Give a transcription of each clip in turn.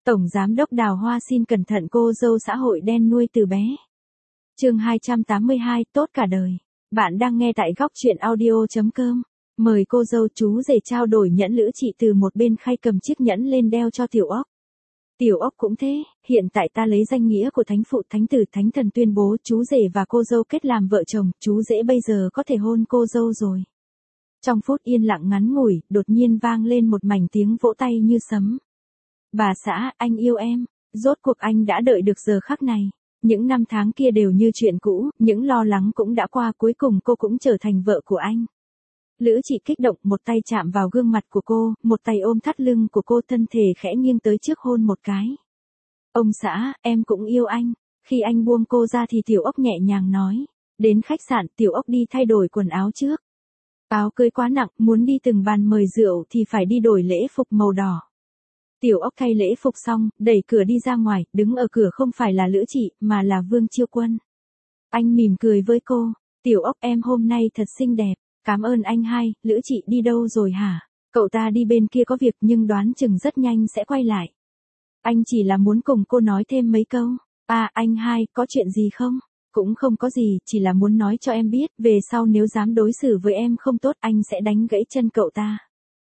Tổng Giám đốc Đào Hoa xin cẩn thận cô dâu xã hội đen nuôi từ bé. Chương 282, tốt cả đời. Bạn đang nghe tại góc truyện audio.com. Mời cô dâu chú rể trao đổi nhẫn lữ chị từ một bên khay cầm chiếc nhẫn lên đeo cho Tiểu Ốc. Tiểu Ốc cũng thế, hiện tại ta lấy danh nghĩa của thánh phụ thánh tử thánh thần tuyên bố chú rể và cô dâu kết làm vợ chồng, chú rể bây giờ có thể hôn cô dâu rồi. Trong phút yên lặng ngắn ngủi, đột nhiên vang lên một mảnh tiếng vỗ tay như sấm. Bà xã, anh yêu em, rốt cuộc anh đã đợi được giờ khắc này. Những năm tháng kia đều như chuyện cũ, những lo lắng cũng đã qua, cuối cùng cô cũng trở thành vợ của anh. Lữ chị kích động, một tay chạm vào gương mặt của cô, một tay ôm thắt lưng của cô, thân thể khẽ nghiêng tới trước hôn một cái. Ông xã, em cũng yêu anh. Khi anh buông cô ra thì Tiểu Ốc nhẹ nhàng nói. Đến khách sạn, Tiểu Ốc đi thay đổi quần áo trước. Áo cưới quá nặng, muốn đi từng bàn mời rượu thì phải đi đổi lễ phục màu đỏ. Tiểu Ốc thay lễ phục xong, đẩy cửa đi ra ngoài, đứng ở cửa không phải là Lữ chị, mà là Vương Chiêu Quân. Anh mỉm cười với cô. Tiểu Ốc, em hôm nay thật xinh đẹp. Cảm ơn anh hai. Lữ chị đi đâu rồi hả? Cậu ta đi bên kia có việc nhưng đoán chừng rất nhanh sẽ quay lại. Anh chỉ là muốn cùng cô nói thêm mấy câu. À, anh hai, có chuyện gì không? Cũng không có gì, chỉ là muốn nói cho em biết, về sau nếu dám đối xử với em không tốt anh sẽ đánh gãy chân cậu ta.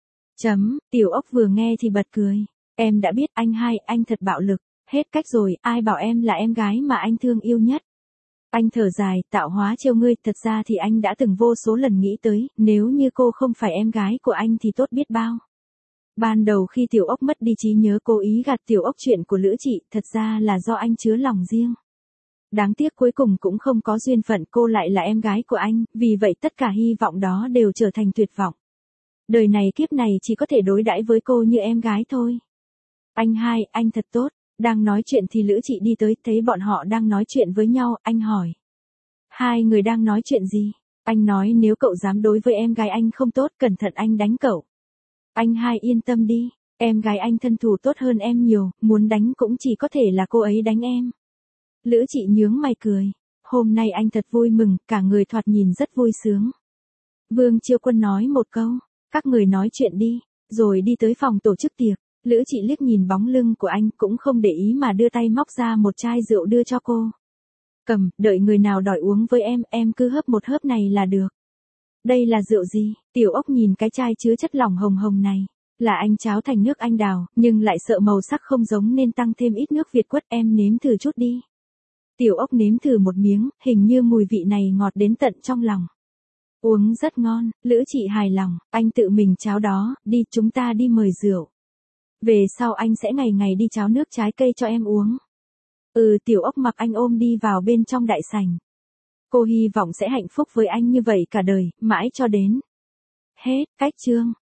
Tiểu Ốc vừa nghe thì bật cười. Em đã biết anh hai, anh thật bạo lực. Hết cách rồi, ai bảo em là em gái mà anh thương yêu nhất. Anh thở dài, tạo hóa trêu ngươi, thật ra thì anh đã từng vô số lần nghĩ tới, nếu như cô không phải em gái của anh thì tốt biết bao. Ban đầu khi Tiểu Ốc mất đi trí nhớ cố ý gạt Tiểu Ốc chuyện của Lữ chị, thật ra là do anh chứa lòng riêng. Đáng tiếc cuối cùng cũng không có duyên phận, cô lại là em gái của anh, vì vậy tất cả hy vọng đó đều trở thành tuyệt vọng. Đời này kiếp này chỉ có thể đối đãi với cô như em gái thôi. Anh hai, anh thật tốt. Đang nói chuyện thì Lữ chị đi tới, thấy bọn họ đang nói chuyện với nhau, anh hỏi. Hai người đang nói chuyện gì? Anh nói nếu cậu dám đối với em gái anh không tốt, cẩn thận anh đánh cậu. Anh hai yên tâm đi, em gái anh thân thủ tốt hơn em nhiều, muốn đánh cũng chỉ có thể là cô ấy đánh em. Lữ chị nhướng mày cười. Hôm nay anh thật vui mừng, cả người thoạt nhìn rất vui sướng. Vương Chiêu Quân nói một câu, các người nói chuyện đi, rồi đi tới phòng tổ chức tiệc. Lữ chị liếc nhìn bóng lưng của anh cũng không để ý mà đưa tay móc ra một chai rượu đưa cho cô. Cầm, đợi người nào đòi uống với em cứ hớp một hớp này là được. Đây là rượu gì? Tiểu Ốc nhìn cái chai chứa chất lỏng hồng hồng này. Là anh cháo thành nước anh đào, nhưng lại sợ màu sắc không giống nên tăng thêm ít nước Việt quất, em nếm thử chút đi. Tiểu Ốc nếm thử một miếng, hình như mùi vị này ngọt đến tận trong lòng. Uống rất ngon, Lữ chị hài lòng, anh tự mình cháo đó, đi chúng ta đi mời rượu. Về sau anh sẽ ngày ngày đi cháo nước trái cây cho em uống. Tiểu Ốc mặc anh ôm đi vào bên trong đại sảnh. Cô hy vọng sẽ hạnh phúc với anh như vậy cả đời, mãi cho đến. Hết, cách chương.